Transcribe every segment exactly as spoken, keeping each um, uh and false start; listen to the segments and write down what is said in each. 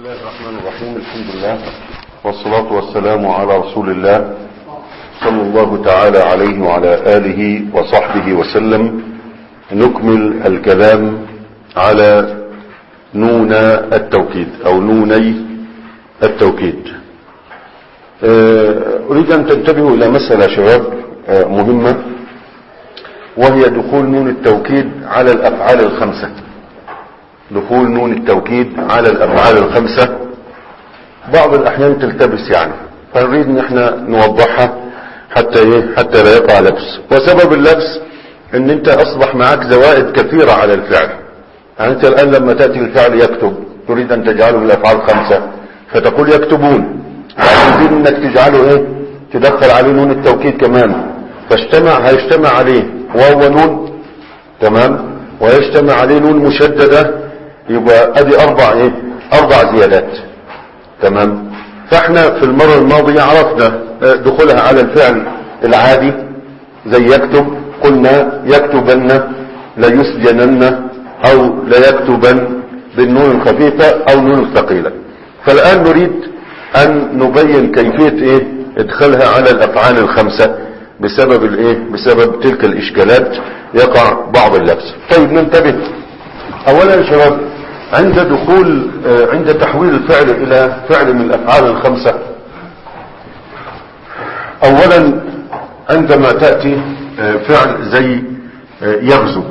الله الرحمن الرحيم. الحمد لله والصلاة والسلام على رسول الله صلى الله تعالى عليه وعلى آله وصحبه وسلم. نكمل الكلام على نون التوكيد أو نوني التوكيد. أريد أن تنتبهوا إلى مسألة شباب مهمة، وهي دخول نون التوكيد على الأفعال الخمسة. دخول نون التوكيد على الأفعال الخمسة بعض الأحيان تلتبس يعني، فنريد ان احنا نوضحها حتى ايه حتى لا يقع لبس. وسبب اللبس ان انت اصبح معك زوائد كثيرة على الفعل. يعني انت الان لما تأتي الفعل يكتب تريد ان تجعله من الأفعال الخمسة فتقول يكتبون، تريد انك تجعله ايه تدخل عليه نون التوكيد كمان، فاجتمع هيجتمع عليه واو ونون، تمام، ويجتمع عليه نون مشددة، يبقى ادي اربع ايه اربع زيادات، تمام. فاحنا في المرة الماضية عرفنا دخولها على الفعل العادي زي يكتب، قلنا يكتبن، لا يسجنن، او لا يكتبن بالنون الخفيفة او نون الثقيلة. فالان نريد ان نبين كيفية ايه ادخالها على الافعال الخمسة بسبب الايه بسبب تلك الاشكالات يقع بعض اللبس. طيب ننتبه اولا يا شباب، عند دخول عند تحويل الفعل الى فعل من الافعال الخمسة، اولا عندما تأتي فعل زي يغزو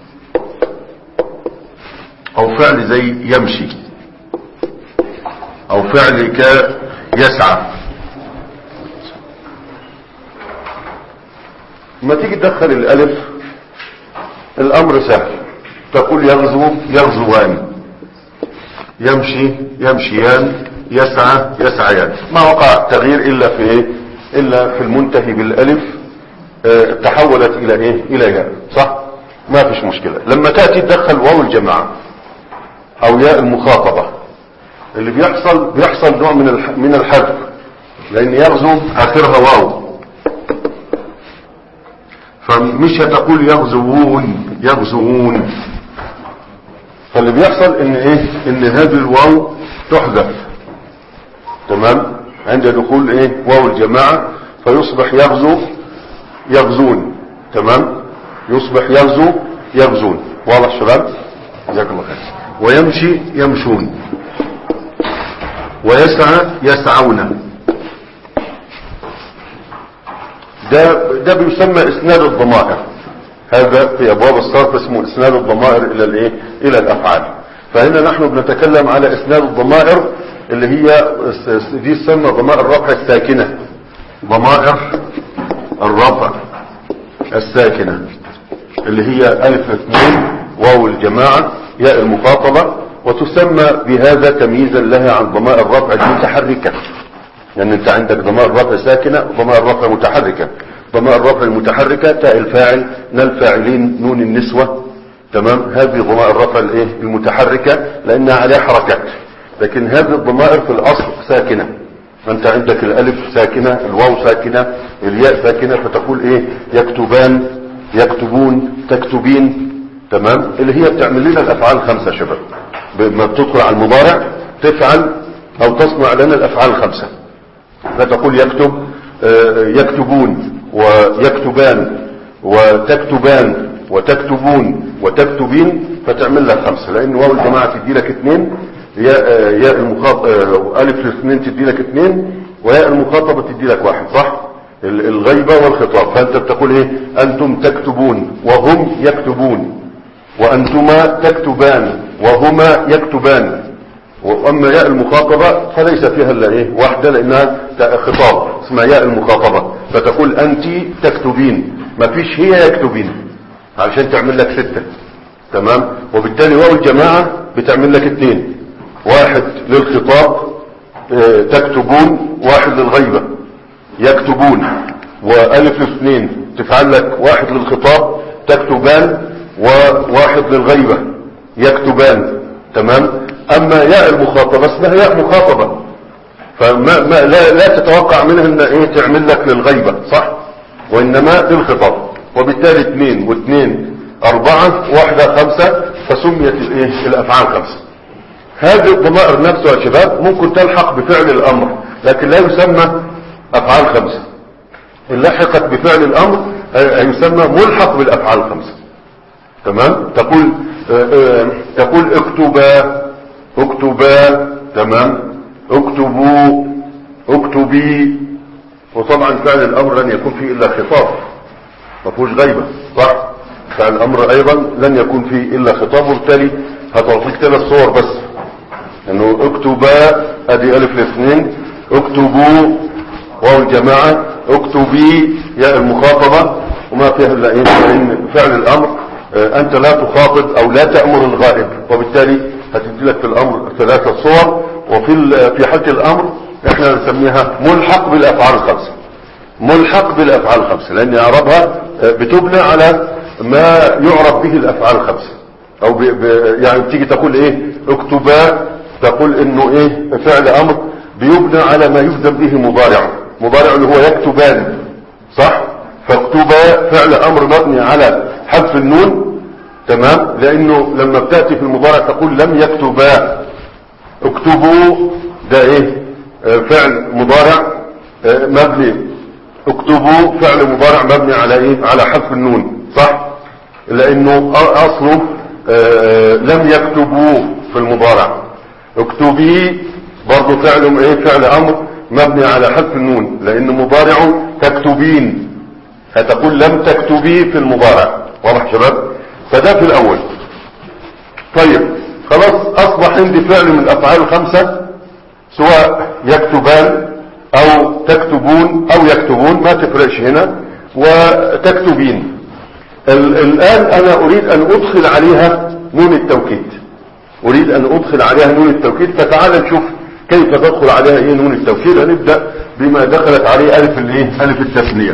او فعل زي يمشي او فعل كيسعى، ما تيجي تدخل الالف الامر سهل، تقول يغزو يغزوان، يمشي يمشيان، يسعى يسعيان، ما وقع تغيير الا في ايه الا في المنتهي بالالف اه تحولت الى ايه الى ياء، صح، ما فيش مشكلة. لما تأتي تدخل واو الجماعة او ياء المخاطبة، اللي بيحصل بيحصل نوع من من الحذف، لان يغزو اخرها واو، فمش هتقول يغزوون يغزوون، فاللي بيحصل ان ايه ان هذه الواو تحذف، تمام، عند دخول ايه واو الجماعة، فيصبح يغزو يغزون، تمام، يصبح يغزو يغزون. واضح شباب؟ جزاك الله خير. ويمشي يمشون، ويسعى يسعون. ده ده بيسمى اسناد الضمائر، هذا في ابواب الصرف اسمه اسناد الضمائر الى الايه الى الافعال. فهنا نحن بنتكلم على اسناد الضمائر اللي هي دي تسمى ضمائر الرفع الساكنة، ضمائر الرفع الساكنة اللي هي الف اثنين واو الجماعة ياء المخاطبة، وتسمى بهذا تمييزا لها عن ضمائر الرفع المتحركة، لان يعني انت عندك ضمائر الرفع ساكنة وضمائر الرفع متحركة. ضمائر الرفع المتحركة تاء الفاعل، نا الفاعلين، نون النسوة، تمام، هذه ضمائر الرفع الايه المتحركة لانها عليها حركات. لكن هذه الضمائر في الاصل ساكنة، انت عندك الالف ساكنة، الواو ساكنة، الياء ساكنة، فتقول ايه يكتبان يكتبون تكتبين، تمام، اللي هي بتعمل لنا الافعال الخمسة شباب. لما بتدخل على المضارع تفعل او تصنع لنا الافعال الخمسة، فتقول يكتب يكتبون ويكتبان وتكتبان وتكتبون وتكتبين، فتعمل لك خمسة، لان واو الجماعة تدي لك اثنين، ياء ياء المخاطب الف الاثنين تدي لك اثنين، وياء المخاطبة تدي لك واحد، صح، الغيبة والخطاب. فانت بتقول ايه انتم تكتبون وهم يكتبون، وانتما تكتبان وهما يكتبان. واما ياء المخاطبة فليس فيها الا ايه واحدة، لانها خطاب اسمها ياء المخاطبة، فتقول انت تكتبين، ما فيش هي يكتبين، علشان تعمل لك ستة، تمام. وبالتالي واو الجماعة بتعمل لك اثنين، واحد للخطاب اه تكتبون، واحد للغيبة يكتبون، والف الاثنين تفعل لك واحد للخطاب تكتبان وواحد للغيبة يكتبان، تمام. اما ياء المخاطبة اسمها ياء مخاطبة، فما ما لا, لا تتوقع منها ان ايه تعمل لك للغيبة، صح، وانما للخطاب. وبالتالي اثنين واثنين اربعة، واحدة خمسة، فسميت الايه الافعال خمسة. هذه الضمائر نفسها يا شباب ممكن تلحق بفعل الامر، لكن لا يسمى افعال خمسة. ان لحقت بفعل الامر يسمى ملحق بالافعال الخمسة. تمام. تقول آآ آآ تقول اكتبا، اكتبا، تمام، اكتبوا، اكتبي. وطبعا فعل الامر لن يكون فيه الا خطاب، ما فيهوش غيبة، صح؟ فعل الامر ايضا لن يكون فيه الا خطاب، وبالتالي هتعطيك ثلاث صور بس، انه اكتبا ادي الف الاثنين، اكتبوا واو الجماعة، اكتبي ياء المخاطبة، وما فيها الا ايه؟ لان فعل الامر اه انت لا تخاطب او لا تأمر الغائب، وبالتالي هتدي لك في الامر ثلاثة صور. وفي في حالة الامر احنا نسميها ملحق بالافعال الخمسة، ملحق بالافعال الخمسة، لان اعرابها بتبنى على ما يعرف به الافعال الخمسة. او ب... ب... يعني بتيجي تقول ايه اكتبا، تقول انه ايه فعل امر بيبنى على ما يبدأ به مضارع، مضارع اللي هو يكتبان، صح؟ فاكتبا فعل امر مبني على حذف النون، تمام، لانه لما بتأتي في المضارع تقول لم يكتبا. اكتبوا ده ايه فعل مضارع مبني، اكتبوا فعل مضارع مبني على ايه؟ على حذف النون، صح؟ لانه اصله لم يكتبوا في المضارع. اكتبي برضو فعل ايه؟ فعل امر مبني على حذف النون، لان مضارع تكتبين، هتقول لم تكتبي في المضارع. واضح شباب؟ فده في الاول. طيب خلاص اصبح عندي فعل من الافعال الخمسة، سواء يكتبان او تكتبون او يكتبون، ما تفرقش هنا، وتكتبين. الان انا اريد ان ادخل عليها نون التوكيد، اريد ان ادخل عليها نون التوكيد. فتعال نشوف كيف تدخل عليها ايه نون التوكيد. هنبدأ بما دخلت عليه الف الايه؟ الف التثنية.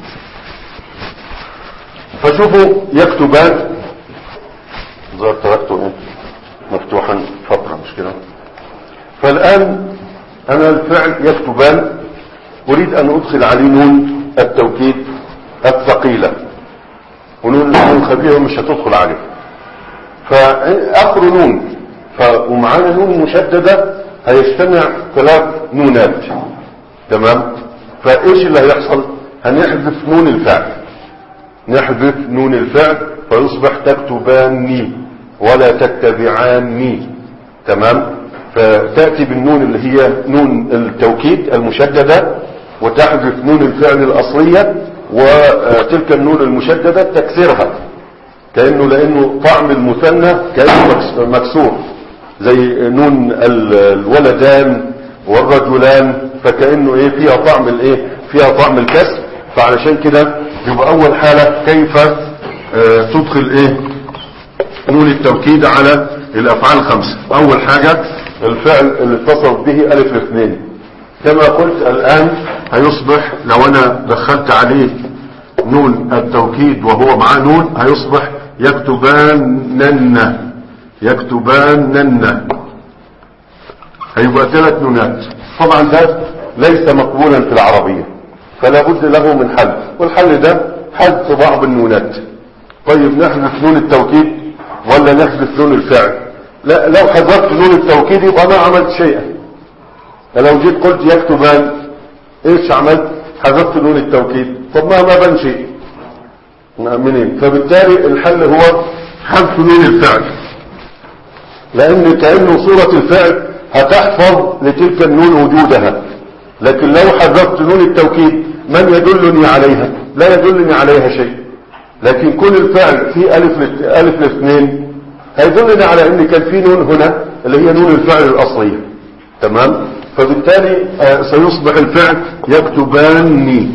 فشوفوا يكتبان ظهر تركته ايه مفتوحا فترة، مش كده؟ فالان انا الفعل يكتبان اريد ان ادخل عليه نون التوكيد الثقيلة، ونون الخفيفة مش هتدخل عليه، فاخر نون ومعانا نون مشددة هيجتمع ثلاث نونات، تمام. فايش اللي هيحصل؟ هنحذف نون الفعل، نحذف نون الفعل فيصبح تكتباني ولا تتبعاني، تمام. فتأتي بالنون اللي هي نون التوكيد المشددة، وتحذف نون الفعل الأصلية، وتلك النون المشددة تكسرها، كأنه لأنه طعم المثنى كأنه مكسور، زي نون الولدان والرجلان، فكأنه ايه فيها طعم الايه؟ فيها طعم الكسر. فعلشان كده يبقى اول حالة كيف اه تدخل ايه نون التوكيد على الافعال الخمسة. اول حاجة الفعل اللي اتصل به الف الاثنين، كما قلت الان هيصبح لو انا دخلت عليه نون التوكيد وهو معاه نون هيصبح يكتبانن، يكتبانن، هيبقى ثلاث نونات. طبعا ده ليس مقبولا في العربية، فلا بد له من حل، والحل ده حذف بعض النونات. طيب نحذف نون التوكيد ولا نحذف نون الفعل؟ لا، لو حذفت نون التوكيد يبقى ما عملت شيئا. لو جيت قلت يكتبان ايش عملت؟ حذفت نون التوكيد، طب ما ما بان شيء منين؟ فبالتالي الحل هو حذف نون الفعل، لان كأنه صورة الفعل هتحفظ لتلك النون وجودها. لكن لو حذفت نون التوكيد من يدلني عليها؟ لا يدلني عليها شيء. لكن كل الفعل في الف الف الاثنين هيدلني على ان كان في نون هنا اللي هي نون الفعل الاصلية، تمام. فبالتالي سيصبح الفعل يكتباني،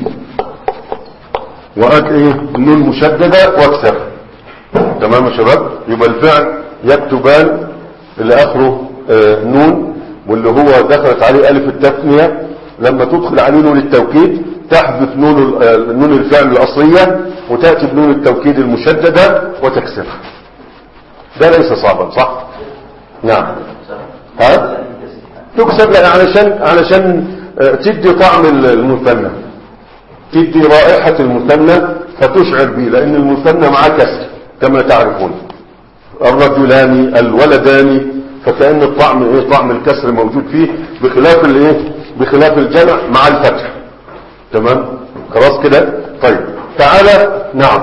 وأد ايه النون مشددة واكسر، تمام يا شباب. يبقى الفعل يكتبان اللي اخره آه نون، واللي هو دخلت عليه الف التثنية، لما تدخل عليه نون التوكيد تحذف نون نون الفعل الاصلية وتأتي بنون التوكيد المشددة وتكسرها. ده ليس صعبا، صح؟ نعم. ها؟ تكسر علشان علشان تدي طعم المثنى، تدي رائحة المثنى فتشعر به، لان المثنى معاه كسر كما تعرفون، الرجلان الولدان، فكأن الطعم ايه طعم الكسر موجود فيه بخلاف الايه بخلاف الجمع مع الفتح. تمام خلاص كده. طيب تعالى نعم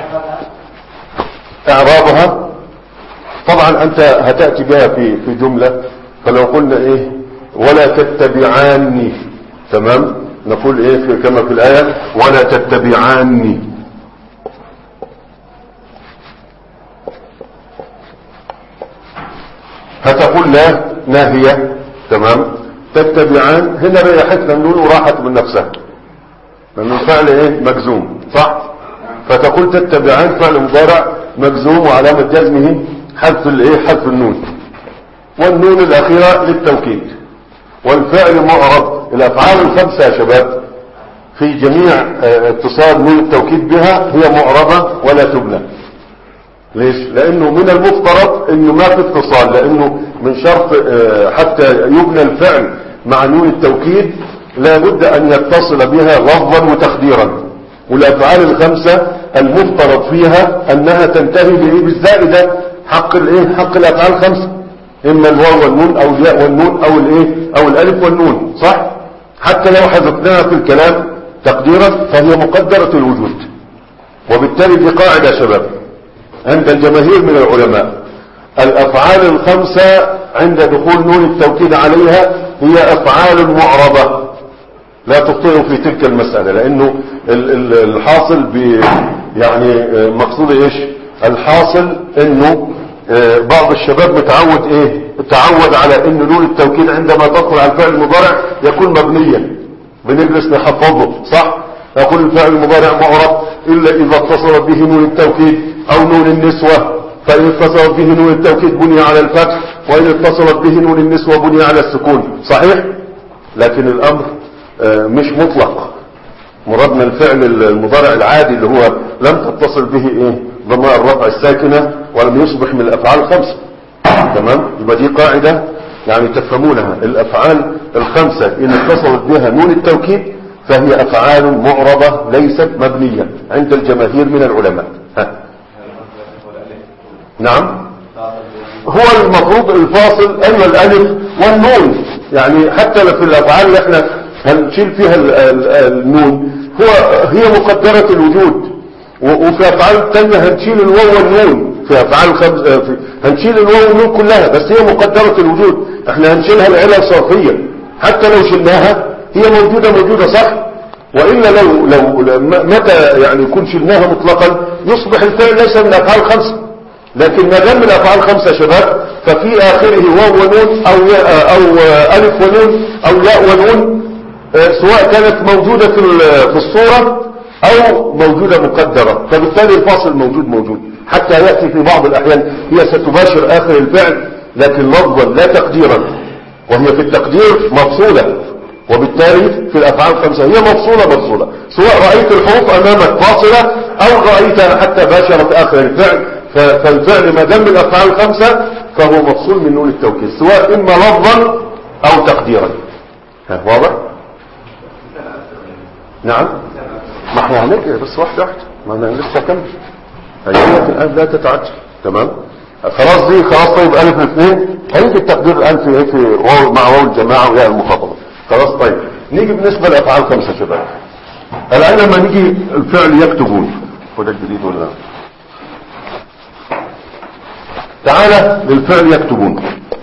اعرابها. طبعا انت هتأتي بها في في جملة، فلو قلنا ايه ولا تتبعاني، تمام نقول ايه في كما في الآية ولا تتبعاني. هتقول لا ناهية، تمام. تتبعان هنا ريحتنا النون وراحت من نفسها لأن الفعل ايه مجزوم صح، فتقول تتبعان فعل مضارع مجزوم وعلامة جزمه حذف الايه حذف النون، والنون الأخيرة للتوكيد، والفعل معرب. الأفعال الخمسة يا شباب في جميع اتصال نون التوكيد بها هي معربة ولا تبنى. ليش؟ لأنه من المفترض أنه ما في اتصال، لأنه من شرط حتى يبنى الفعل مع نون التوكيد لا بد أن يتصل بها لفظا وتقديرا، والأفعال الخمسة المفترض فيها أنها تنتهي بإيه بالزائدة حق الإيه حق الأفعال الخمسة، إما الواو والنون أو الياء والنون أو الإيه أو الألف والنون صح. حتى لو حذفناها في الكلام تقديرا فهي مقدرة الوجود. وبالتالي دي قاعدة يا شباب عند الجماهير من العلماء، الأفعال الخمسة عند دخول نون التوكيد عليها هي أفعال معربة لا تخطئ في تلك المسألة، لأنه الحاصل ب يعني مقصود إيش الحاصل إنه بعض الشباب متعود إيه تعود على إن نون التوكيد عندما تدخل على الفعل المضارع يكون مبنيا، بنجلس نحفظه صح. يقول الفعل المضارع معرب إلا إذا اتصل به نون التوكيد أو نون النسوة، فإن اتصلت به نون التوكيد بني على الفتح، وإن اتصلت به نون النسوة بني على السكون صحيح. لكن الأمر مش مطلق، مرادنا الفعل المضارع العادي اللي هو لم تتصل به ايه ضمائر الرفع الساكنة ولم يصبح من الأفعال الخمسة. تمام يبقى دي قاعدة يعني تفهمونها، الأفعال الخمسة إن اتصلت بها نون التوكيد فهي أفعال معربة ليست مبنية عند الجماهير من العلماء. ها. نعم هو المفروض الفاصل أيوة الألف والنون، يعني حتى في الأفعال اللي احنا هنشيل فيها النون هو هي مقدرة الوجود، وفي أفعال تانية هنشيل الواو والنون، في أفعال خمس في هنشيل الواو والنون كلها بس هي مقدرة الوجود، احنا هنشيلها العلة صرفية حتى لو شلناها هي موجودة موجودة صح. وإلا لو لو متى يعني يكون شلناها مطلقا يصبح الفعل ليس من الأفعال الخمسة، لكن ما دام من الأفعال الخمسة يا شباب ففي آخره واو ونون أو أو ألف ونون أو ياء ونون سواء كانت موجودة في في الصورة أو موجودة مقدرة، فبالتالي الفاصل موجود موجود حتى يأتي في بعض الأحيان هي ستباشر آخر الفعل لكن لفظا لا تقديرا، وهي في التقدير مفصولة، وبالتالي في الأفعال الخمسة هي مفصولة مفصولة سواء رأيت الحروف أمامك فاصلة أو رأيتها حتى باشرت آخر الفعل، فالفعل ما دام من الأفعال الخمسة فهو مفصول من نون التوكيد سواء إما لفظا أو تقديرا. ها واضح؟ نعم ما احنا هنرجع بس واحدة واحدة ما انا لسه كمل هيجيلك الآن لا تتعجل. تمام خلاص دي خلاص. طيب ألف الاثنين هيجي التقدير الآن في ايه في واو مع واو الجماعة وياء المخاطبة خلاص. طيب نيجي بالنسبة لأفعال خمسة شباب. الآن لما نيجي الفعل يكتبون وده الجديد ولا تعالى للفعل يكتبون،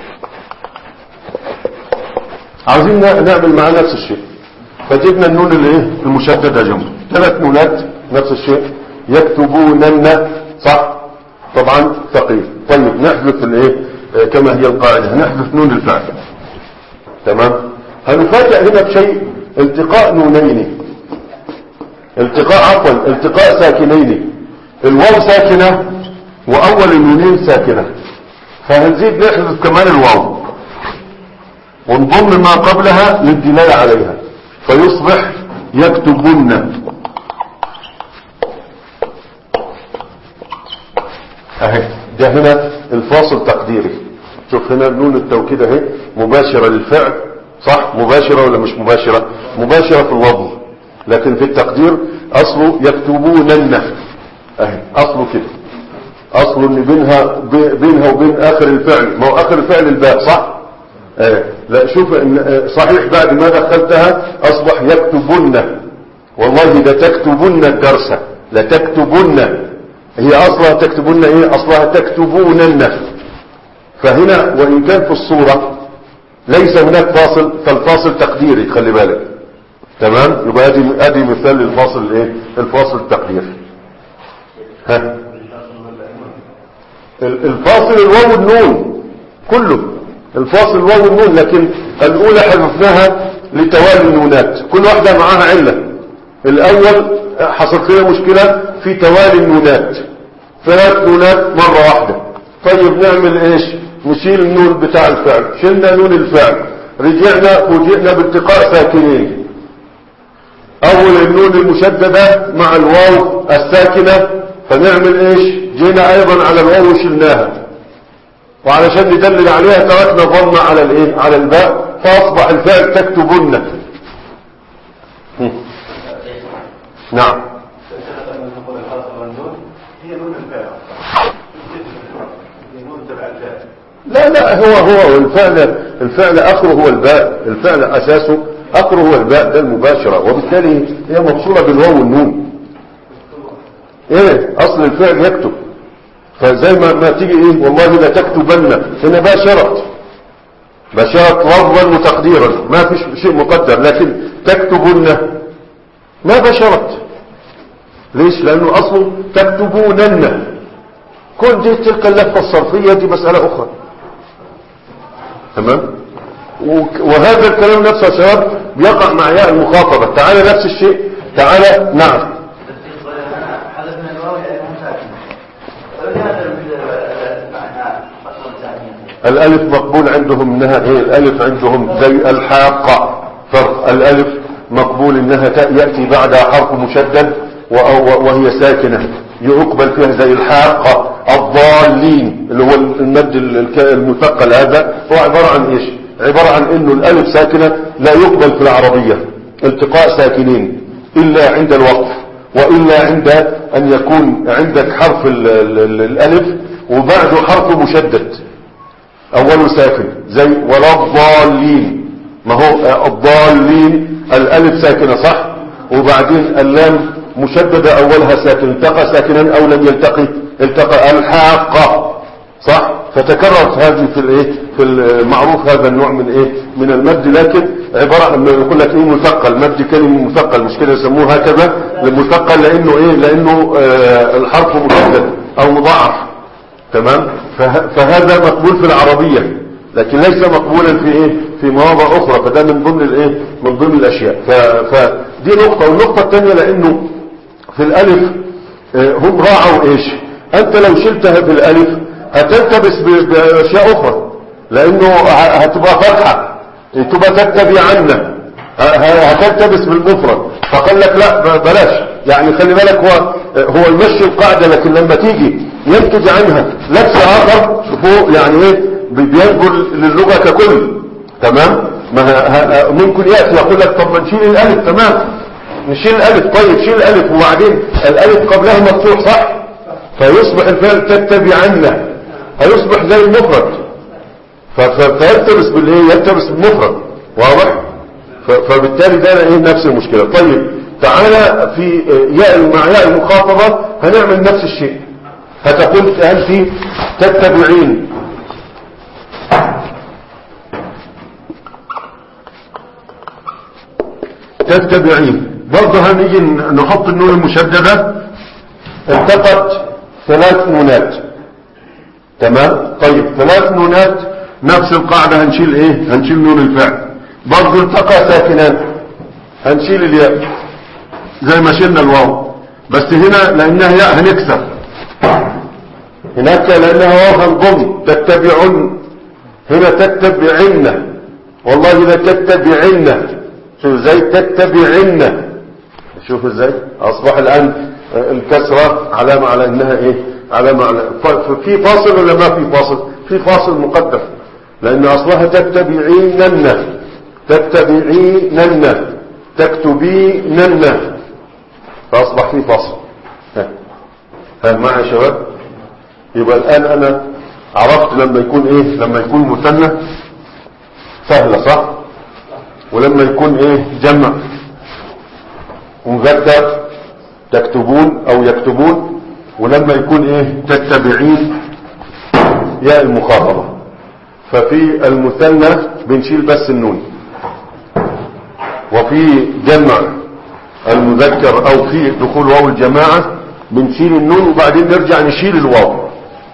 عاوزين نعمل معاه نفس الشيء، فجبنا النون اللي ايه المشددة جنبه ثلاث نونات نفس الشيء يكتبونن صح طبعا ثقيل. طيب نحذف الايه كما هي القاعدة هنحذف نون الفعل. تمام هنفاجئ هنا بشيء التقاء نونين التقاء عفوا التقاء ساكنين، الواو ساكنة واول النونين ساكنة، فهنزيد نحذف كمان الواو ونضم ما قبلها للدلالة عليها فيصبح يكتبون. اهي ده هنا الفاصل تقديري، شوف هنا نون التوكيد اهي مباشرة للفعل صح، مباشرة ولا مش مباشرة؟ مباشرة في اللفظ، لكن في التقدير اصله يكتبونن اهي اصله كده اصل ان بينها بينها وبين اخر الفعل، ما هو اخر الفعل الباء صح؟ اه لا شوف ان صحيح بعد ما دخلتها اصبح يكتبن، والله لتكتبن الدرس، لتكتبن، هي اصلها تكتبن ايه؟ اصلها تكتبونن. فهنا وان كان في الصورة ليس هناك فاصل، فالفاصل تقديري خلي بالك. تمام؟ يبقى ادي ادي مثال للفاصل الايه؟ الفاصل التقديري. ها الفاصل الواو والنون كله، الفاصل الواو والنون، لكن الاولى حذفناها لتوالي النونات، كل واحدة معاها علة. الاول حصلت لنا مشكلة في توالي النونات، ثلاث نونات مرة واحدة. طيب نعمل ايش؟ نشيل النون بتاع الفعل، شلنا نون الفعل، رجعنا فوجئنا بالتقاء ساكنين. اول النون المشددة مع الواو الساكنة، فنعمل ايش؟ جينا ايضا على الواو وشلناها، وعلشان ندلل عليها تركنا ضمة على الايه؟ على الباء، فاصبح الفعل تكتبن. نعم لا لا هو هو الفعل الفعل اخره هو الباء، الفعل اساسه اخره هو الباء، ده المباشرة، وبالتالي هي مفصولة بالواو والنون. ايه اصل الفعل يكتب، فزي ما, ما تيجي ايه والله لا تكتبن، هنا باشرت باشرت لفظا وتقديرا، ما فيش شيء مقدر، لكن تكتبن ما باشرت. ليش؟ لانه اصله تكتبونن. كون دي تلك اللفظة الصرفية دي مسألة اخرى. تمام؟ وهذا الكلام نفسه يا شباب بيقع مع ياء المخاطبة. تعالى نفس الشيء، تعالى نعم الالف مقبول عندهم انها ايه؟ الالف عندهم زي الحاقة، فرق الالف مقبول انها يأتي بعدها حرف مشدد وهي ساكنة يقبل فيها زي الحاقة. الضالين اللي هو المد المثقل هذا هو عبارة عن ايش؟ عبارة عن انه الالف ساكنة لا يقبل في العربية التقاء ساكنين الا عند الوقف، والا عند ان يكون عندك حرف ال ال الالف وبعده حرف مشدد اوله ساكن زي ولا الضالين. ما هو الضالين الالف ساكنة صح، وبعدين اللام مشددة اولها ساكن، التقى ساكنا او لم يلتقي التقى. الحاقة صح، فتكررت هذه في الايه؟ في المعروف هذا النوع من ايه؟ من المد، لكن عبارة عن يقول لك ايه؟ مثقل، مد كلمة مثقل، مش كده يسموه هكذا المثقل، لانه ايه؟ لانه آه الحرف مشدد او مضاعف. تمام؟ فهذا مقبول في العربية لكن ليس مقبولا في ايه؟ في مواضع اخرى، فده من ضمن الايه؟ من ضمن الاشياء. فدي نقطة. والنقطة الثانية لانه في الالف آه هم راعوا ايش؟ انت لو شلتها بالالف هتلتبس باشياء اخرى، لانه هتبقى فرحة، تبقى تتبع عنا، هتلتبس بالمفرد، فقال لك لا بلاش. يعني خلي بالك هو هو يمشي القاعدة، لكن لما تيجي ينتج عنها لبس اخر شوفوا يعني ايه؟ بينظر للغة ككل. تمام؟ ما ممكن يأتي يقول لك طب نشيل الالف، تمام نشيل الالف، طيب شيل الالف وبعدين الالف قبلها مفتوح صح، فيصبح الفعل تتبع عنا، هيصبح زي المفرد، فيلتبس بالايه؟ يلتبس بالمفرد، واضح؟ فبالتالي ده ايه؟ نفس المشكلة. طيب تعالى في ياء مع ياء المخاطبة هنعمل نفس الشيء. هتقول انت تتبعين، تتبعين برضه هنيجي نحط النون المشددة، التقت ثلاث نونات. تمام؟ طيب ثلاث نونات نفس القاعدة، هنشيل ايه؟ هنشيل نون الفعل. برضه التقى ساكنان هنشيل الياء زي ما شلنا الواو، بس هنا لانها ياء هنكسر، هناك لانها واو هنضم. تتبعن، هنا تتبعن، والله لا تتبعن. شوف ازاي تتبعن، شوف ازاي اصبح الان الكسرة علامة على انها ايه؟ علامة على في فاصل ولا ما في فاصل؟ في فاصل مقدر، لان اصلها تتبعينن، تتبعينن، تكتبينن، فاصبح في فاصل. ها ها معي يا شباب؟ يبقى الآن أنا عرفت لما يكون إيه، لما يكون مثنى سهلة صح، ولما يكون إيه جمع مذكر تكتبون أو يكتبون، ولما يكون إيه تتبعين ياء المخاطبة. ففي المثنى بنشيل بس النون، وفي جمع المذكر أو في دخول واو الجماعة بنشيل النون وبعدين نرجع نشيل الواو.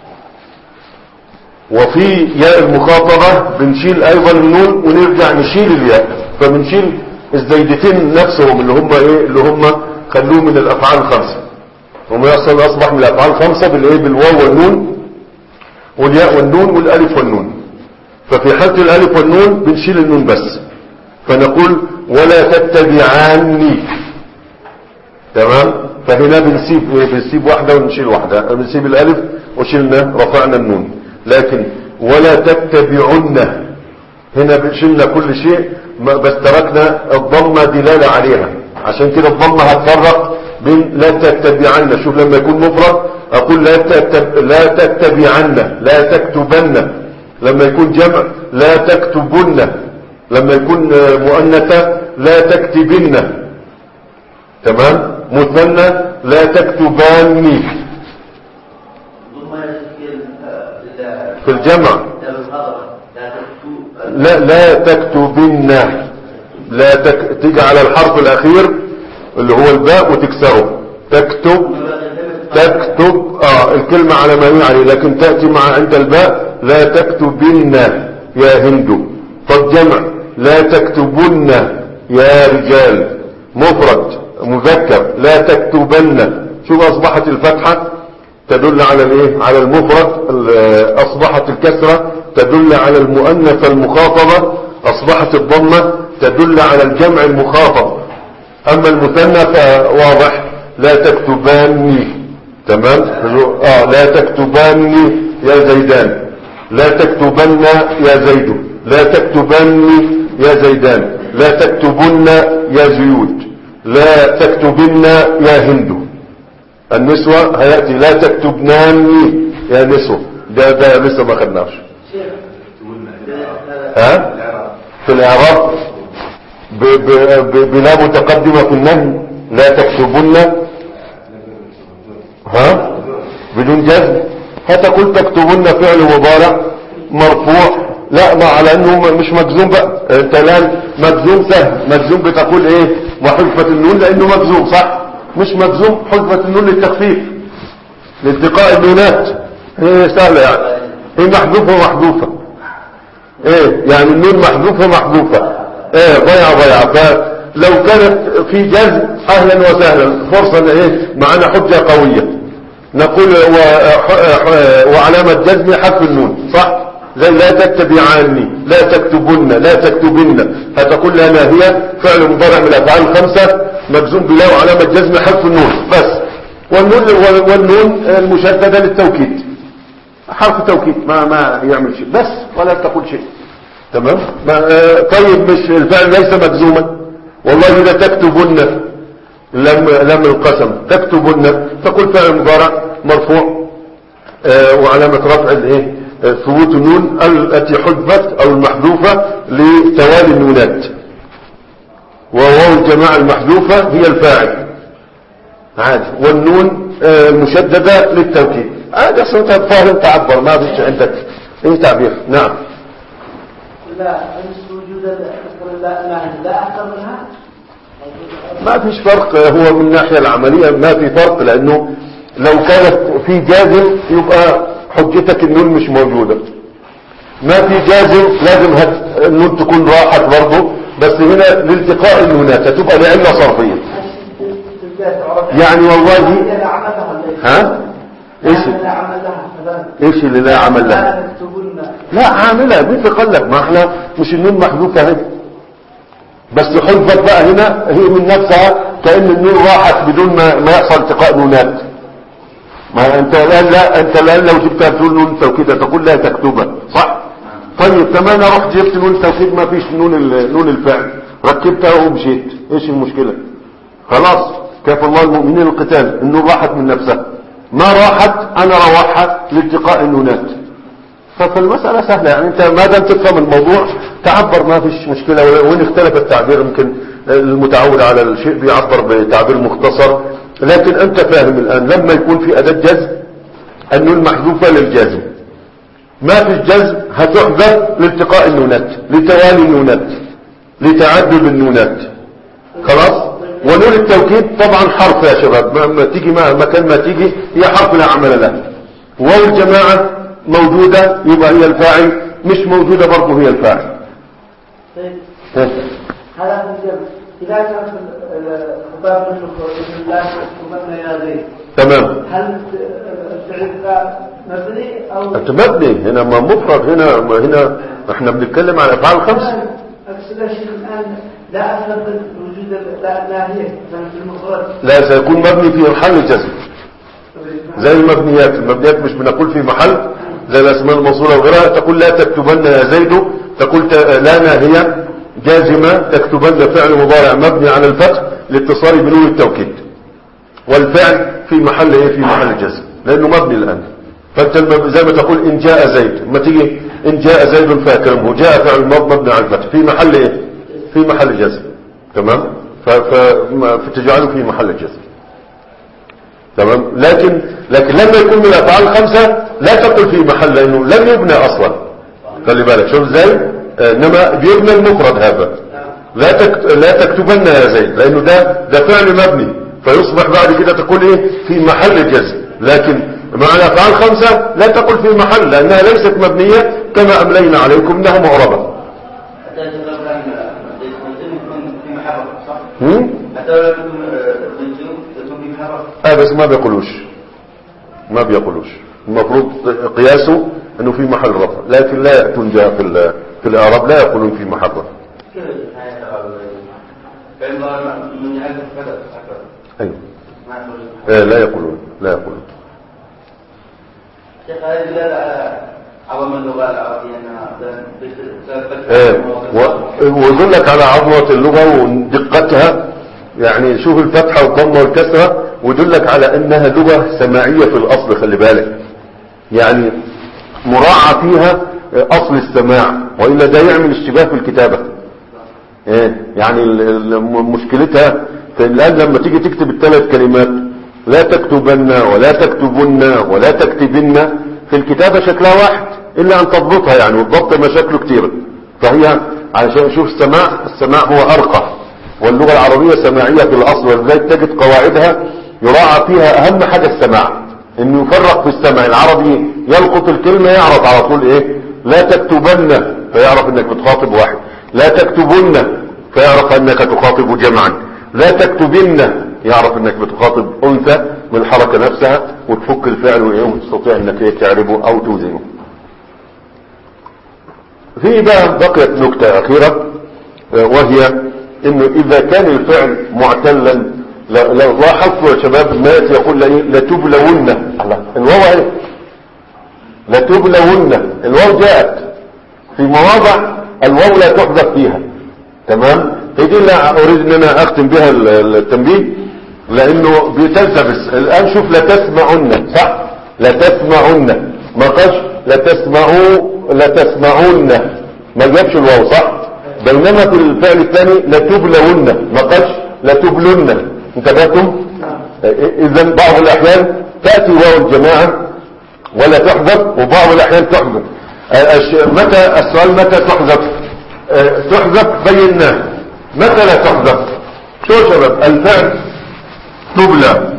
وفي ياء المخاطبة بنشيل ايضا النون ونرجع نشيل الياء، فبنشيل الزيدتين نفسهم اللي هم ايه، اللي هم خلوه من الافعال الخمسة، هم يحصل اصبح من الافعال الخمسة بالايه، بالواو والنون والياء والنون والالف والنون. ففي حالة الالف والنون بنشيل النون بس، فنقول ولا تتبعاني، تمام. فهنا بنسيب ايه، بنسيب واحدة ونشيل واحدة، بنسيب الالف وشيلنا رفعنا النون. لكن ولا تتبعن هنا شلنا كل شيء بس تركنا الضمة دلالة عليها، عشان كده الضمة هتفرق بين لا تتبعن. شوف لما يكون مفرد اقول لا تتب... لا تتبعن لا تكتبن، لما يكون جمع لا تكتبن، لما يكون مؤنثة لا تكتبن، تمام. مثنى لا تكتبان في الجمع، لا لا تكتبن، لا تك... تجعل الحرف الاخير اللي هو الباء وتكسره، تكتب تكتب اه الكلمة على ما هي عليه، لكن تأتي مع عند الباء لا تكتبن يا هند. فالجمع لا تكتبن يا رجال، مفرد مذكر لا تكتبن. شوف اصبحت الفتحة تدل على الايه، على المفرد، اصبحت الكسرة تدل على المؤنث المخاطبة، اصبحت الضمة تدل على الجمع المخاطب. اما المثنى فواضح لا تكتباني، تمام. اه لا تكتباني يا زيدان، لا تكتبن يا زيد، لا تكتبني يا زيدان، لا تكتبن يا زيود، لا تكتبن يا هند. النسوة هيأتي لا تكتبناني يا نسوة، ده ده لسه ما خدناش. ها في الاعراب بلا متقدمة في النهي، لا تكتبن ها بدون جزم، هتقول تكتبن فعل مضارع مرفوع، لا ما على انه مش مجزوم بقى، انت الان مجزوم سهل، مجزوم بتقول ايه وحذفت النون لانه مجزوم صح، مش مجزوم حذفت النون للتخفيف لالتقاء النونات، ايه سهلة يعني، ايه محذوفة محذوفة، ايه يعني النون محذوفة محذوفة، ايه ضيعة ضيعة. فلو كانت في جزم اهلا وسهلا، فرصة ان ايه معنا حجة قوية نقول و... وعلامة جزم حذف النون صح، زي لا تتبعاني، لا تكتبن، لا تكتبن، هتقول لنا هي فعل مضارع من الافعال الخمسة مجزوم بلا وعلامة جزم حذف النون بس. والنون والنون المشددة للتوكيد، حرف توكيد ما ما يعمل شيء بس ولا تقول شيء، تمام. طيب مش الفعل ليس مجزوما، والله اذا تكتبن لم لم القسم تكتبن، تقول فعل مضارع مرفوع آه وعلامة رفع الايه ثبوت النون التي حذفت او المحذوفة لتوالي النونات، وواو الجماعة المحذوفة هي الفاعل عادي، والنون آه المشددة للتوكيد عادي. اصلا انت فاهم تعبر ما فيش عندك اي تعبير. نعم لا وجود لا لا اكثر منها، ما فيش فرق. هو من الناحية العملية ما في فرق، لانه لو كانت في جازم يبقى حجتك النون مش موجودة، ما في جازم لازم النون تكون راحت برضه، بس هنا لالتقاء النونات هتبقى لعلة صرفية يعني. والله ها ايش ايش اللي لا عمل لها؟ لا عاملها مين قال لك؟ ما احنا مش النون محذوفة اهي، بس حذفت بقى هنا هي من نفسها كأن النون راحت بدون ما, ما يحصل التقاء نونات. ما انت الان لا انت الان لو جبتها تقول نون التوكيد تقول لا تكتبها صح. طيب تمام انا رحت جبت نون التوكيد ما فيش نون نون الفعل ركبتها ومشيت، ايش المشكلة؟ خلاص كيف الله المؤمنين القتال، النون راحت من نفسها ما راحت أنا روحها لالتقاء النونات. فالمسألة سهلة يعني، أنت ما دام تفهم الموضوع تعبر ما فيش مشكلة. وإن اختلف التعبير يمكن المتعود على الشيء بيعبر بتعبير مختصر، لكن أنت فاهم الآن لما يكون في أداة جزم النون محذوفة للجازم، ما في الجزم هتحذف لالتقاء النونات، لتوالي النونات، لتعدد النونات، خلاص. ونون التوكيد طبعا حرف يا شباب، ما تيجي ما مكان ما تيجي هي حرف لا عمل له. واو الجماعة موجودة يبقى هي الفاعل، مش موجودة برضه هي الفاعل. طيب هذا في الجمع إذا كان الخطاب مثل الله ومبنى يا زيد تمام، هل الفعل مبني أو أنت مبني هنا ما مفرد؟ هنا هنا احنا بنتكلم عن أفعال خمس. أقصد يا شيخ الآن لا أثبت وجود الناهية في المفرد، لا سيكون مبني في محل الجزم زي المبنيات. المبنيات مش بنقول في محل زي الأسماء الموصولة وغيرها، تقول لا تكتبن يا زيد، تقول لا ناهية جازمة تكتبن فعل مضارع مبني على الفتح لاتصال بنون التوكيد، والفعل في محل ايه؟ في محل جزم لأنه مبني الآن. فأنت زي ما تقول إن جاء زيد، ما تيجي إن جاء زيد فاكرمه، جاء فعل مبني على الفتح في محل ايه؟ في محل جزم، تمام. فتجعله في محل الجزم، تمام. لكن لكن لما يكون من الافعال الخمسه لا تقل في محل لانه لم يبنى اصلا. خلي بالك شوف ازاي، انما بيبنى المفرد هذا. لا تكت... لا تكتبن يا زيد لانه ده ده فعل مبني، فيصبح بعد كده تقول ايه؟ في محل الجزم. لكن مع الافعال الخمسه لا تقل في محل لانها ليست مبنيه كما املينا عليكم انها معربه. اه بس ما بيقولوش ما بيقولوش المفروض قياسه انه في محل رفع، لكن لا يأتون جاء في في الاعراب لا يقولون في محل رفع. ايوه آه لا يقولون لا يقولون عظم اللغة العربية ويقول لك على عظمة اللغة ودقتها، يعني شوف الفتحة والضمة والكسرة، ويدلك على انها لغة سماعية في الاصل. خلي بالك يعني مراعى فيها اصل السماع، وإلا ده يعمل اشتباه في الكتابة. ايه يعني مشكلتها في الآن لما تيجي تكتب الثلاث كلمات لا تكتبن ولا تكتبن ولا تكتبن، في الكتابة شكلها واحد إلا أن تضبطها يعني، والضبط مشاكله كتير. فهي عشان شوف السماع، السماع هو أرقى، واللغة العربية سماعية في الأصل، ولذلك تجد قواعدها يراعى فيها أهم حاجة السماع، إنه يفرق في السمع. العربي يلقط الكلمة يعرف على طول إيه؟ لا تكتبن فيعرف إنك بتخاطب واحد، لا تكتبن فيعرف أنك تخاطب جمعا، لا تكتبن يعرف انك بتخاطب انثى من الحركة نفسها، وتفك الفعل وتستطيع انك ايه تعربه او توزنه. في بقى بقيت نكتة اخيرة، وهي انه اذا كان الفعل معتلا، لو لاحظتوا يا شباب ما يقول لتبلون، الله الواو ايه؟ لتبلون، الواو جاءت في مواضع الواو لا تحذف فيها، تمام. هي دي اللي اريد ان انا اختم بها التنبيه، لانه بتلتبس الان. شوف لا تسمعن، صح؟ لا تسمعن، ما قالش لا تسمعوا لا تسمعون، ما جابش الواو، صح؟ بينما في الفعل الثاني لا تبلون، ما قالش لا تبلون. انتبهتم؟ اذا بعض الاحيان تاتي واو الجماعه ولا تحذف، وبعض الاحيان تحذف. متى السؤال متى تحذف؟ تحذف بيناه. متى لا تحذف؟ شو يا شباب؟ الفعل تبلى،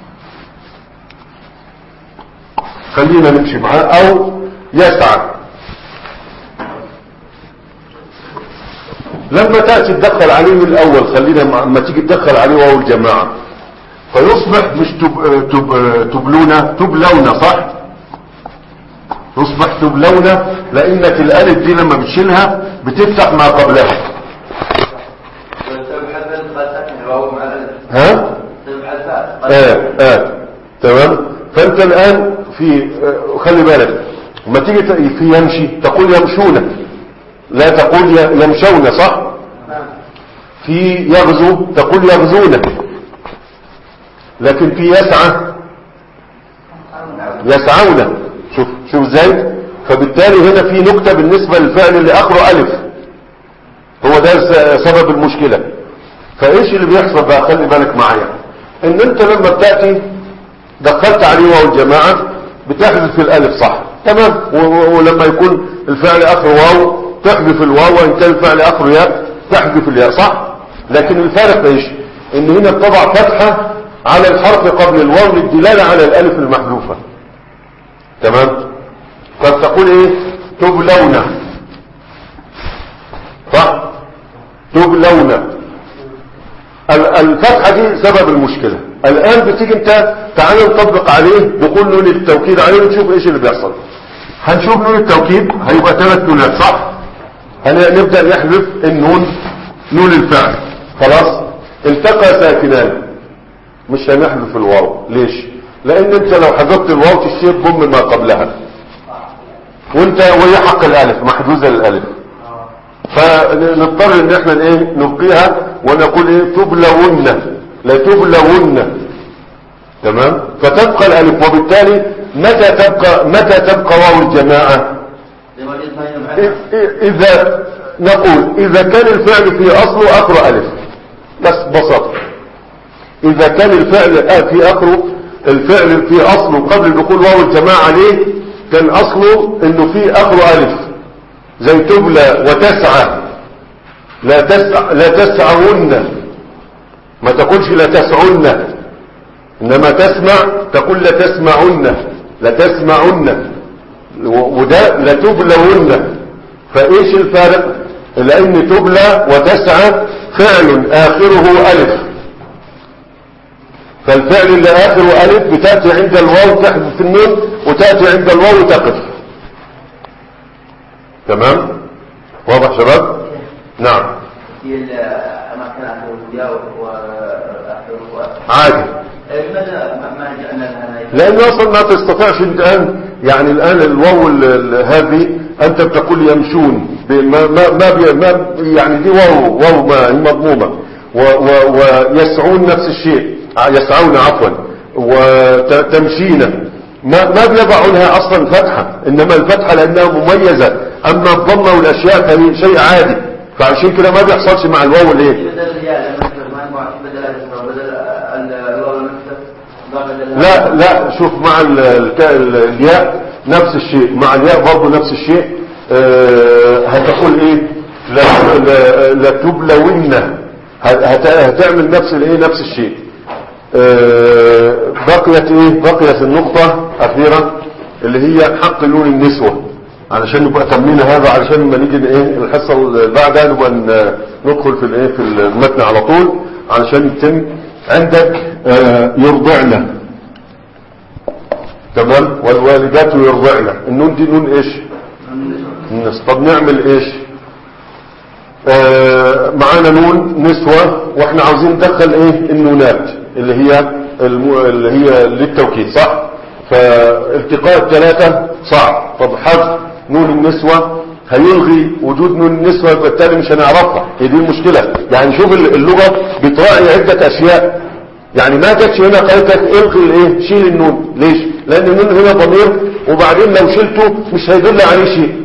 خلينا نمشي معاه، او يسعى. لما تأتي تدخل عليه الاول، خلينا لما تيجي تدخل عليه واو الجماعة فيصبح مش تب... تب... تبلون تبلون، صح؟ يصبح تبلون لانك الالف دي لما بتشيلها بتفتح ما قبلها. ها؟ اه اه تمام. فانت الان في آه خلي بالك لما تيجي في يمشي تقول يمشون، لا تقول يمشون، صح؟ في يغزو تقول يغزون، لكن في يسعى يسعون. شوف شوف ازاي. فبالتالي هنا في نكتة بالنسبة للفعل اللي اخره الف، هو ده سبب المشكلة. فايش اللي بيحصل بقى؟ خلي بالك معايا ان انت لما بتأتي دخلت عليه واو الجماعة بتحذف الالف، صح؟ تمام. ولما يكون الفعل اخره واو تحذف الواو، وان كان الفعل اخره ياء تحذف الياء، صح؟ لكن الفارق ايش؟ ان هنا بتضع فتحة على الحرف قبل الواو للدلالة على الالف المحذوفة. تمام. فبتقول ايه؟ تبلون، صح؟ تبلون. الفتحة دي سبب المشكلة. الان بتيجي انت تعال نطبق عليه دخول نون التوكيد عليه ونشوف ايش اللي بيحصل. هنشوف نون التوكيد هيبقى ثلاث نونات، صح؟ هنبدأ نحذف النون، نون الفعل. خلاص التقى ساكنان، مش هنحذف الواو. ليش؟ لان انت لو حذفت الواو تشير ضم ما قبلها، وانت وهي حق الالف محجوزة للالف، فنضطر ان احنا ايه نبقيها ونقول ايه تبلون، لا تبلون. تمام. فتبقى الالف، وبالتالي متى تبقى متى تبقى واو الجماعة؟ اذا نقول اذا كان الفعل في اصله اخره الف، بس بساطة. اذا كان الفعل في اخره الفعل في اصله قبل دخول واو الجماعة عليه كان اصله انه في اخره الف، زي تبلى وتسعى. لا تسع لا تسعون، ما تقولش لا تسعون، انما تسمع تقول لا تسمعن، لا تسمعن، وده لا تبلون. فايش الفارق؟ لان تبلى وتسعى فعل اخره الف، فالفعل اللي اخره الف بتأتي عند الواو تحذف النون، وتأتي عند الواو تقف. تمام. واضح شباب؟ نعم. عادي. لأنه أصلا ما تستطيعش انت الآن، يعني الآن الواو هذه أنت بتقول يمشون، ما ما ما, ما يعني دي واو واو ما مضمومة، ويسعون نفس الشيء، يسعون عفوا، وتمشينا ما ما بيضعوا لها أصلا فتحة، إنما الفتحة لأنها مميزة. أما الضمة والأشياء فهي شيء عادي، فعشان كده ما بيحصلش مع الواو ليه. لا لا شوف مع الياء نفس الشيء، مع الياء برضه نفس الشيء. أه هتقول ايه؟ لا, لا, لا تبلون، هتعمل نفس الايه نفس الشيء. أه بقيت ايه؟ بقيت النقطة اخيرا اللي هي حق نون النسوة، علشان نبقى تمينا هذا، علشان لما نيجي ايه الحصة اللي بعدها نبقى ندخل في الايه في المتن على طول، علشان يتم عندك. آه يرضعنا. تمام. والوالدات يرضعنا، النون دي نون ايش؟ النس. طب نعمل ايش؟ آه معانا نون نسوة، واحنا عاوزين ندخل ايه النونات اللي هي اللي هي للتوكيد، صح؟ فالتقاء الثلاثة صعب. طب حذف نون النسوة هيلغي وجود نون النسوة، بالتالي مش هنعرفها. هي دي المشكلة. يعني شوف اللغة بتراعي عدة اشياء، يعني ما جاتش هنا قالت لك الغي الايه شيل النون. ليش؟ لان النون هنا ضمير، وبعدين لو شلته مش هيدل عليه شيء.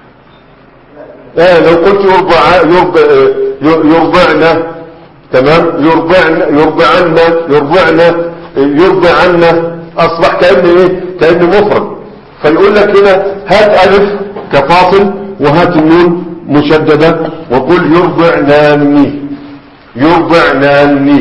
اه لو قلت يرضع يرضع يرضعنا، تمام، يرضعنا يرضعنا يرضعنا يرضعنا اصبح كأن ايه كأن مفرد. فيقول لك هنا هات الف كفاصل وهات النون مشددة وقل يرضعناني يرضعناني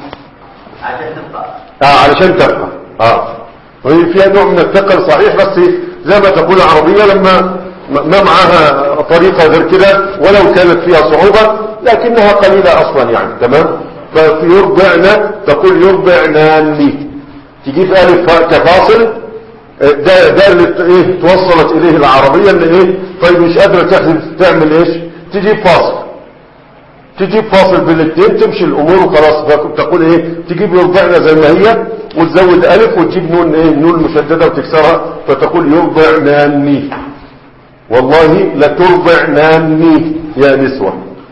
اه علشان تبقى. اه وهي فيها نوع من الثقل صحيح، بس زي ما تقول العربية لما ما معها طريقة غير كده ولو كانت فيها صعوبة لكنها قليلة اصلا يعني. تمام. ففي يرضعنا تقول يرضعناني، تجيب الف كفاصل، ده ده اللي ايه توصلت اليه العربية اللي ايه. طيب مش قادرة تحذف تعمل ايش؟ تجيب فاصل، تجيب فاصل بين الاثنين تمشي الامور وخلاص. تقول ايه تجيب يرضعنا زي ما هي وتزود الف وتجيب نون ايه نون مشددة وتكسرها، فتقول يرضعناني. والله لترضعناني يا نسوة.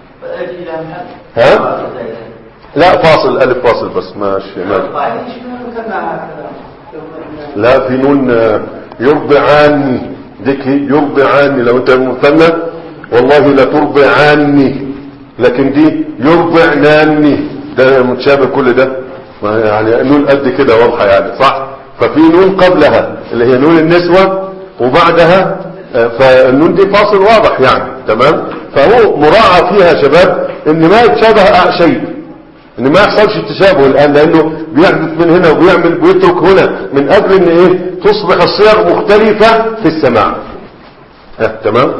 ها لا فاصل الف فاصل بس ماشي ماشي. لا، في نون يرضعاني، ديك يرضعاني لو انت مثنى والله لا ترضعاني، لكن دي يرضعناني، ده متشابه كل ده يعني نون قد كده واضحه يعني صح. ففي نون قبلها اللي هي نون النسوة وبعدها، فالنون دي فاصل واضح يعني تمام. فهو مراعى فيها شباب ان ما يتشابه شيء، ان ما يحصلش تشابه الان، لانه بيحدث من هنا وبيعمل ويترك هنا من اجل ان ايه تصبح الصيغ مختلفة في السماع. اه تمام.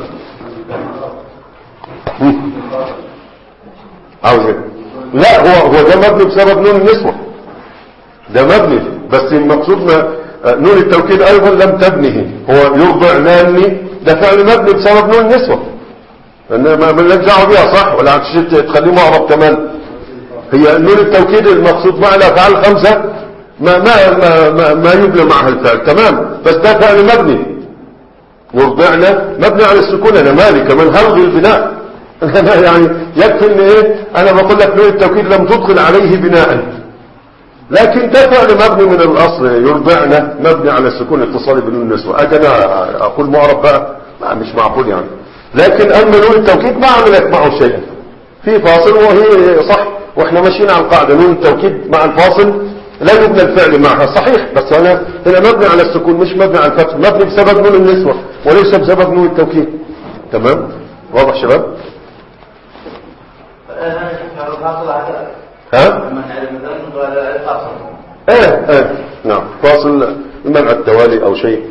عاوز ايه؟ لا، هو هو ده مبني بسبب نون النسوة، ده مبني، بس المقصود ما نون التوكيد ايضا لم تبنه، هو يرضعناني ده فعل مبني بسبب نون النسوة، ما لناش دعوه بيها صح، ولا تخليه معرب كمان. هي نون التوكيد المقصود مع الافعال الخمسه ما ما ما ما, ما يبنى معها الفعل تمام، بس ده فعل مبني. يرضعنا مبني على السكون، انا مالي كمان هلغي البناء انا يعني يكفي ان ايه انا بقول لك نون التوكيد لم تدخل عليه بناء، لكن ده فعل مبني من الاصل. يرضعنا مبني على السكون اتصالي بنون النسوة، اجي انا اقول معرب بقى ما مش معقول يعني. لكن اما نون التوكيد ما عملت معه شيء، في فاصل وهي صح، واحنا ماشيين على القاعده نون التوكيد مع الفاصل لا يبنى الفعل معها صحيح، بس انا هنا مبني على السكون مش مبني على الفتح، مبني بسبب نون النسوة وليس بسبب نون التوكيد. تمام واضح شباب؟ ها؟ ايه ايه نعم، فاصل منع التوالي او شيء،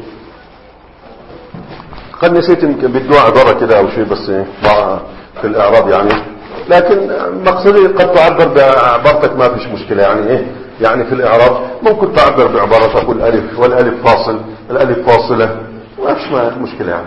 قد نسيت يمكن بدو عبارة كده او شيء بس في الاعراب يعني، لكن مقصدي قد تعبر بعبارتك ما فيش مشكلة يعني ايه، يعني في الاعراب ممكن تعبر بعبارة تقول الف والالف فاصل، الالف فاصلة ما فيش مشكلة يعني.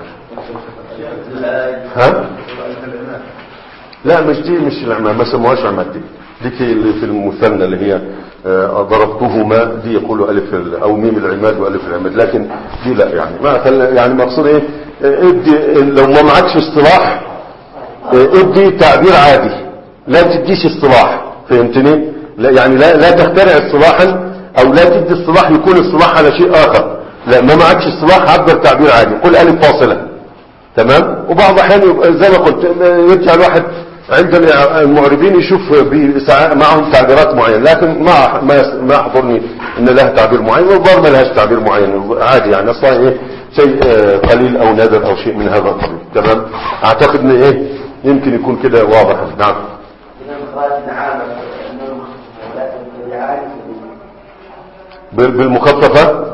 ها؟ لا مش دي، مش العماد، ما سموهاش عماد، دي ديك اللي في المثنى اللي هي ضربتهما، دي يقولوا الف او ميم العماد والف العماد، لكن دي لا يعني ما يعني مقصود ايه، ادي لو ما معكش اصطلاح ادي تعبير عادي، لا تديش اصطلاح، فهمتني؟ لا يعني لا لا تخترع اصطلاحا او لا تدي اصطلاح يكون اصطلاح على شيء اخر، لا ما معكش اصطلاح عبر تعبير عادي، قل الف فاصله تمام. وبعض الاحيان زي ما قلت يرجع الواحد عند المعربين يشوف معهم تعبيرات معينة، لكن ما ما ما يحضرني ان لها تعبير معين والظاهر ما لهاش تعبير معين عادي يعني، اصلا ايه شيء قليل او نادر او شيء من هذا القبيل. تمام، اعتقد ان ايه يمكن يكون كده واضح. نعم. بالمخففة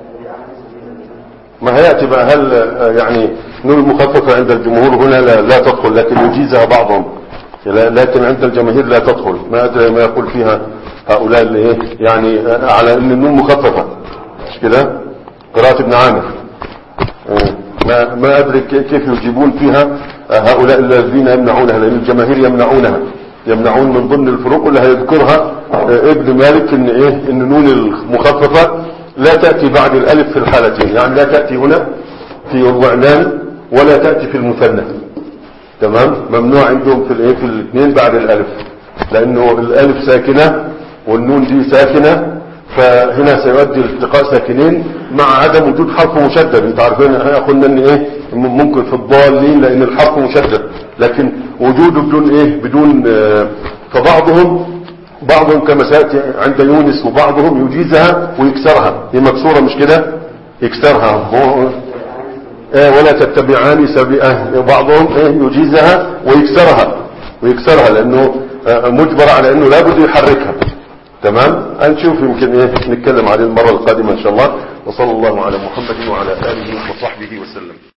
ما هيأتي بقى، هل يعني نون المخففة عند الجمهور هنا لا, لا تدخل، لكن يجيزها بعضهم، لكن عند الجماهير لا تدخل، ما أدري ما يقول فيها هؤلاء اللي ايه يعني على ان النون مخففة مش كده، قراءة ابن عامر ما, ما أدري كيف يجيبون فيها هؤلاء الذين يمنعونها، لأن الجماهير يمنعونها، يمنعون من ضمن الفروق اللي هيذكرها ابن مالك ان ايه ان نون المخففة لا تأتي بعد الالف في الحالتين، يعني لا تأتي هنا في الرعنان ولا تأتي في المثنى. تمام، ممنوع عندهم في الايه في الاثنين بعد الالف، لانه الالف ساكنة والنون دي ساكنة، فهنا سيؤدي التقاء ساكنين مع عدم وجود حرف مشدد. انت عارفين احنا قلنا ان ايه ممكن في الضالين لان الحرف مشدد، لكن وجوده بدون ايه بدون آه فبعضهم بعضهم كما سيأتي عند يونس وبعضهم يجيزها ويكسرها، هي مكسورة مش كده يكسرها ايه ولا تتبعاني سبيئة، بعضهم ايه يجيزها ويكسرها ويكسرها لانه آه مجبر على انه لابد يحركها. تمام، هنشوف يمكن ايه نتكلم عليه المرة القادمة ان شاء الله. وصلى الله على محمد وعلى آله وصحبه وسلم.